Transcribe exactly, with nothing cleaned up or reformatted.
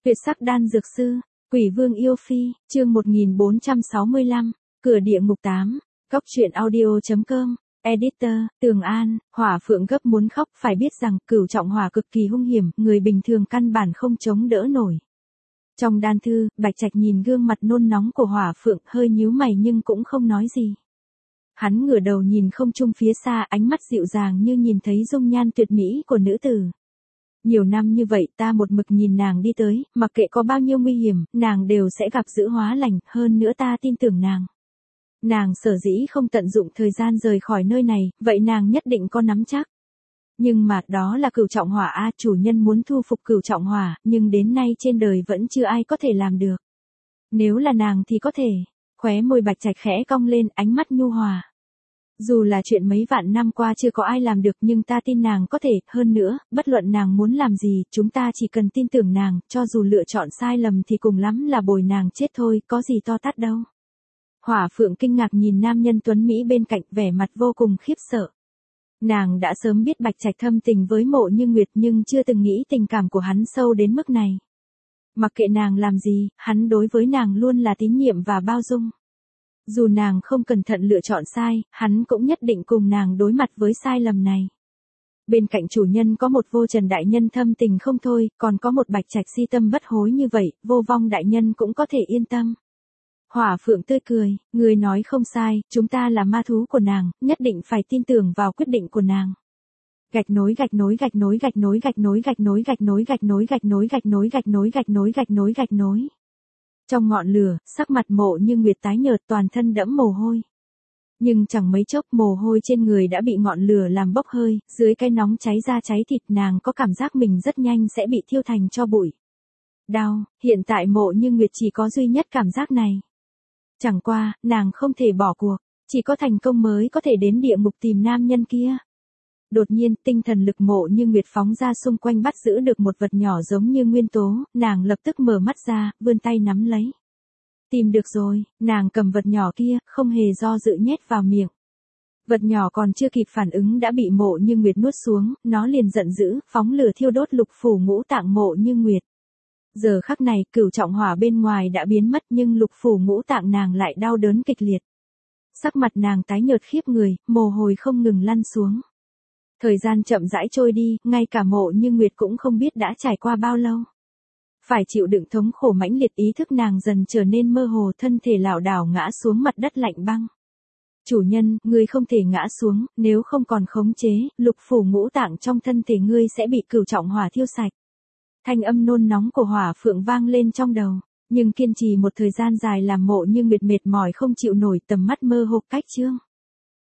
Tuyệt sắc đan dược sư, Quỷ Vương yêu phi, chương một nghìn bốn trăm sáu mươi lăm, cửa địa ngục tám, góc truyện audio chấm com, editor, Tường An, Hỏa Phượng gấp muốn khóc, phải biết rằng cửu trọng hỏa cực kỳ hung hiểm, người bình thường căn bản không chống đỡ nổi. Trong đan thư, Bạch Trạch nhìn gương mặt nôn nóng của Hỏa Phượng, hơi nhíu mày nhưng cũng không nói gì. Hắn ngửa đầu nhìn không trung phía xa, ánh mắt dịu dàng như nhìn thấy dung nhan tuyệt mỹ của nữ tử. Nhiều năm như vậy ta một mực nhìn nàng đi tới, mặc kệ có bao nhiêu nguy hiểm, nàng đều sẽ gặp dữ hóa lành, hơn nữa ta tin tưởng nàng. Nàng sở dĩ không tận dụng thời gian rời khỏi nơi này, vậy nàng nhất định có nắm chắc. Nhưng mà đó là cửu trọng hỏa a, chủ nhân muốn thu phục cửu trọng hỏa, nhưng đến nay trên đời vẫn chưa ai có thể làm được. Nếu là nàng thì có thể. Khóe môi Bạch Trạch khẽ cong lên, ánh mắt nhu hòa. Dù là chuyện mấy vạn năm qua chưa có ai làm được nhưng ta tin nàng có thể, hơn nữa, bất luận nàng muốn làm gì, chúng ta chỉ cần tin tưởng nàng, cho dù lựa chọn sai lầm thì cùng lắm là bồi nàng chết thôi, có gì to tát đâu. Hỏa Phượng kinh ngạc nhìn nam nhân tuấn Mỹ bên cạnh, vẻ mặt vô cùng khiếp sợ. Nàng đã sớm biết Bạch Trạch thâm tình với Mộ Như Nguyệt nhưng chưa từng nghĩ tình cảm của hắn sâu đến mức này. Mặc kệ nàng làm gì, hắn đối với nàng luôn là tín nhiệm và bao dung. Dù nàng không cẩn thận lựa chọn sai, hắn cũng nhất định cùng nàng đối mặt với sai lầm này. Bên cạnh chủ nhân có một Vô Trần đại nhân thâm tình không thôi, còn có một Bạch Trạch si tâm bất hối như vậy, Vô Vong đại nhân cũng có thể yên tâm. Hỏa Phượng tươi cười, người nói không sai, chúng ta là ma thú của nàng, nhất định phải tin tưởng vào quyết định của nàng. Gạch nối gạch nối gạch nối gạch nối gạch nối gạch nối gạch nối gạch nối gạch nối gạch nối gạch nối gạch nối gạch nối gạch nối. Trong ngọn lửa, sắc mặt Mộ Như Nguyệt tái nhợt, toàn thân đẫm mồ hôi. Nhưng chẳng mấy chốc mồ hôi trên người đã bị ngọn lửa làm bốc hơi, dưới cái nóng cháy da cháy thịt, nàng có cảm giác mình rất nhanh sẽ bị thiêu thành tro bụi. Đau, hiện tại Mộ Như Nguyệt chỉ có duy nhất cảm giác này. Chẳng qua, nàng không thể bỏ cuộc, chỉ có thành công mới có thể đến địa ngục tìm nam nhân kia. Đột nhiên, tinh thần lực Mộ Như Nguyệt phóng ra xung quanh, bắt giữ được một vật nhỏ giống như nguyên tố, nàng lập tức mở mắt ra, vươn tay nắm lấy. Tìm được rồi, nàng cầm vật nhỏ kia, không hề do dự nhét vào miệng. Vật nhỏ còn chưa kịp phản ứng đã bị Mộ Như Nguyệt nuốt xuống, nó liền giận dữ, phóng lửa thiêu đốt lục phủ ngũ tạng Mộ Như Nguyệt. Giờ khắc này, cửu trọng hỏa bên ngoài đã biến mất nhưng lục phủ ngũ tạng nàng lại đau đớn kịch liệt. Sắc mặt nàng tái nhợt khiếp người, mồ hôi không ngừng lăn xuống. Thời gian chậm rãi trôi đi, ngay cả Mộ Như Nguyệt cũng không biết đã trải qua bao lâu. Phải chịu đựng thống khổ mãnh liệt, ý thức nàng dần trở nên mơ hồ, thân thể lảo đảo ngã xuống mặt đất lạnh băng. Chủ nhân, ngươi không thể ngã xuống, nếu không còn khống chế, lục phủ ngũ tạng trong thân thể ngươi sẽ bị cửu trọng hỏa thiêu sạch. Thanh âm nôn nóng của Hỏa Phượng vang lên trong đầu, nhưng kiên trì một thời gian dài làm Mộ Như Nguyệt mệt mỏi không chịu nổi, tầm mắt mơ hồ cách trương.